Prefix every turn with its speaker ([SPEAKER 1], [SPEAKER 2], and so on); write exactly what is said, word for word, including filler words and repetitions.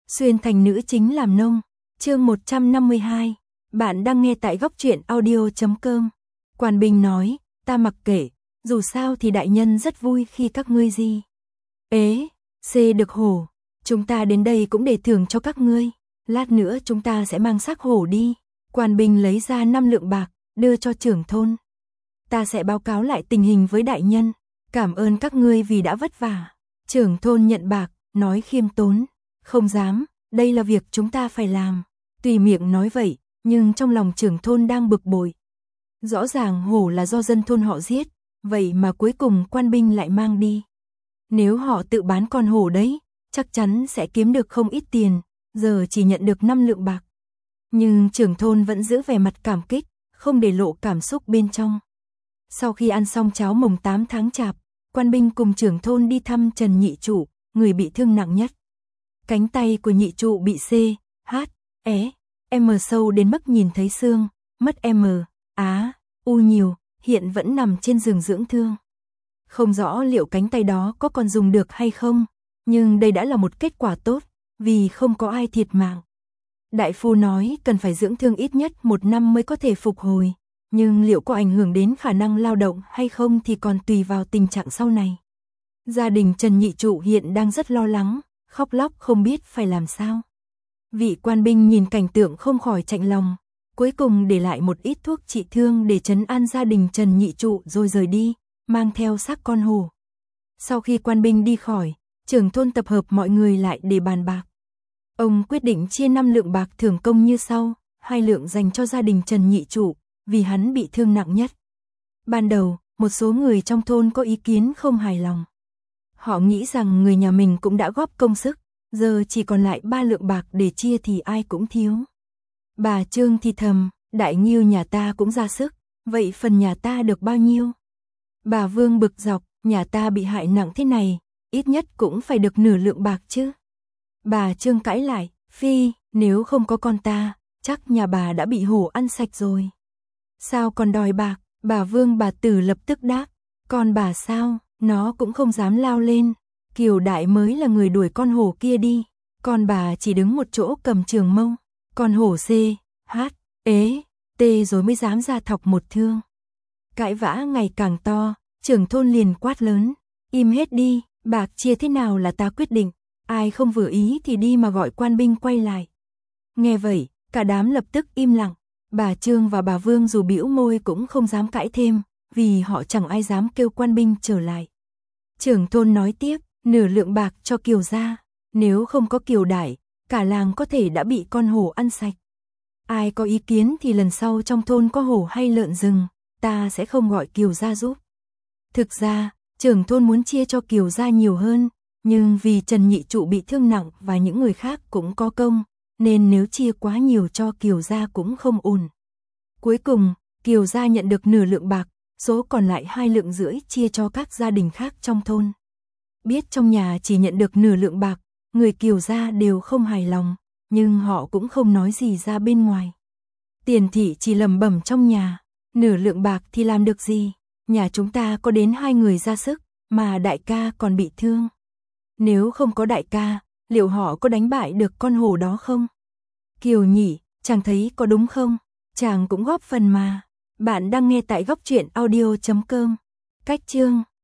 [SPEAKER 1] Xuyên thành nữ chính làm nông. Chương một trăm năm mươi hai. Bạn đang nghe tại góc truyện audio chấm com. Quan binh nói, ta mặc kệ, dù sao thì đại nhân rất vui khi các ngươi gì. Ế, xê được hổ, chúng ta đến đây cũng để thưởng cho các ngươi, lát nữa chúng ta sẽ mang xác hổ đi. Quan binh lấy ra năm lượng bạc, đưa cho trưởng thôn. Ta sẽ báo cáo lại tình hình với đại nhân, cảm ơn các ngươi vì đã vất vả. Trưởng thôn nhận bạc, nói khiêm tốn, không dám, đây là việc chúng ta phải làm. Tùy miệng nói vậy, nhưng trong lòng trưởng thôn đang bực bội. Rõ ràng hổ là do dân thôn họ giết, vậy mà cuối cùng quan binh lại mang đi. Nếu họ tự bán con hổ đấy, chắc chắn sẽ kiếm được không ít tiền, giờ chỉ nhận được năm lượng bạc. Nhưng trưởng thôn vẫn giữ vẻ mặt cảm kích, không để lộ cảm xúc bên trong. Sau khi ăn xong cháo mồng tám tháng chạp, quan binh cùng trưởng thôn đi thăm Trần Nhị Trụ, người bị thương nặng nhất. Cánh tay của Nhị Trụ bị C, H, E, M sâu đến mức nhìn thấy xương, mất M, Á, U nhiều, hiện vẫn nằm trên giường dưỡng thương. Không rõ liệu cánh tay đó có còn dùng được hay không, nhưng đây đã là một kết quả tốt, vì không có ai thiệt mạng. Đại phu nói cần phải dưỡng thương ít nhất một năm mới có thể phục hồi, nhưng liệu có ảnh hưởng đến khả năng lao động hay không thì còn tùy vào tình trạng sau này. Gia đình Trần Nhị Trụ hiện đang rất lo lắng, khóc lóc không biết phải làm sao. Vị quan binh nhìn cảnh tượng không khỏi chạnh lòng, cuối cùng để lại một ít thuốc trị thương để trấn an gia đình Trần Nhị Trụ rồi rời đi, mang theo xác con hổ. Sau khi quan binh đi khỏi, trưởng thôn tập hợp mọi người lại để bàn bạc. Ông quyết định chia năm lượng bạc thưởng công như sau, hai lượng dành cho gia đình Trần Nhị Trụ, vì hắn bị thương nặng nhất. Ban đầu, một số người trong thôn có ý kiến không hài lòng. Họ nghĩ rằng người nhà mình cũng đã góp công sức, giờ chỉ còn lại ba lượng bạc để chia thì ai cũng thiếu. Bà Trương thì thầm, đại nghiêu nhà ta cũng ra sức, vậy phần nhà ta được bao nhiêu? Bà Vương bực dọc, nhà ta bị hại nặng thế này, ít nhất cũng phải được nửa lượng bạc chứ. Bà Trương cãi lại, phi, nếu không có con ta, chắc nhà bà đã bị hổ ăn sạch rồi. Sao còn đòi bạc? Bà Vương bà Tử lập tức đáp, con bà sao, nó cũng không dám lao lên. Kiều Đại mới là người đuổi con hổ kia đi, con bà chỉ đứng một chỗ cầm trường mâu. Con hổ C, H, ế, T rồi mới dám ra thọc một thương. Cãi vã ngày càng to, trưởng thôn liền quát lớn, im hết đi, bạc chia thế nào là ta quyết định, ai không vừa ý thì đi mà gọi quan binh quay lại. Nghe vậy, cả đám lập tức im lặng, bà Trương và bà Vương dù bĩu môi cũng không dám cãi thêm, vì họ chẳng ai dám kêu quan binh trở lại. Trưởng thôn nói tiếp, nửa lượng bạc cho Kiều gia, nếu không có Kiều Đại, cả làng có thể đã bị con hổ ăn sạch. Ai có ý kiến thì lần sau trong thôn có hổ hay lợn rừng, ta sẽ không gọi Kiều gia giúp. Thực ra, trưởng thôn muốn chia cho Kiều gia nhiều hơn, nhưng vì Trần Nhị Trụ bị thương nặng và những người khác cũng có công, nên nếu chia quá nhiều cho Kiều gia cũng không ổn. Cuối cùng, Kiều gia nhận được nửa lượng bạc, số còn lại hai lượng rưỡi chia cho các gia đình khác trong thôn. Biết trong nhà chỉ nhận được nửa lượng bạc, người Kiều gia đều không hài lòng, nhưng họ cũng không nói gì ra bên ngoài. Tiền thị chỉ lẩm bẩm trong nhà, nửa lượng bạc thì làm được gì, nhà chúng ta có đến hai người ra sức, mà đại ca còn bị thương. Nếu không có đại ca, liệu họ có đánh bại được con hổ đó không? Kiều nhỉ, chàng thấy có đúng không? Chàng cũng góp phần mà. Bạn đang nghe tại góc truyện audio chấm com. Cách chương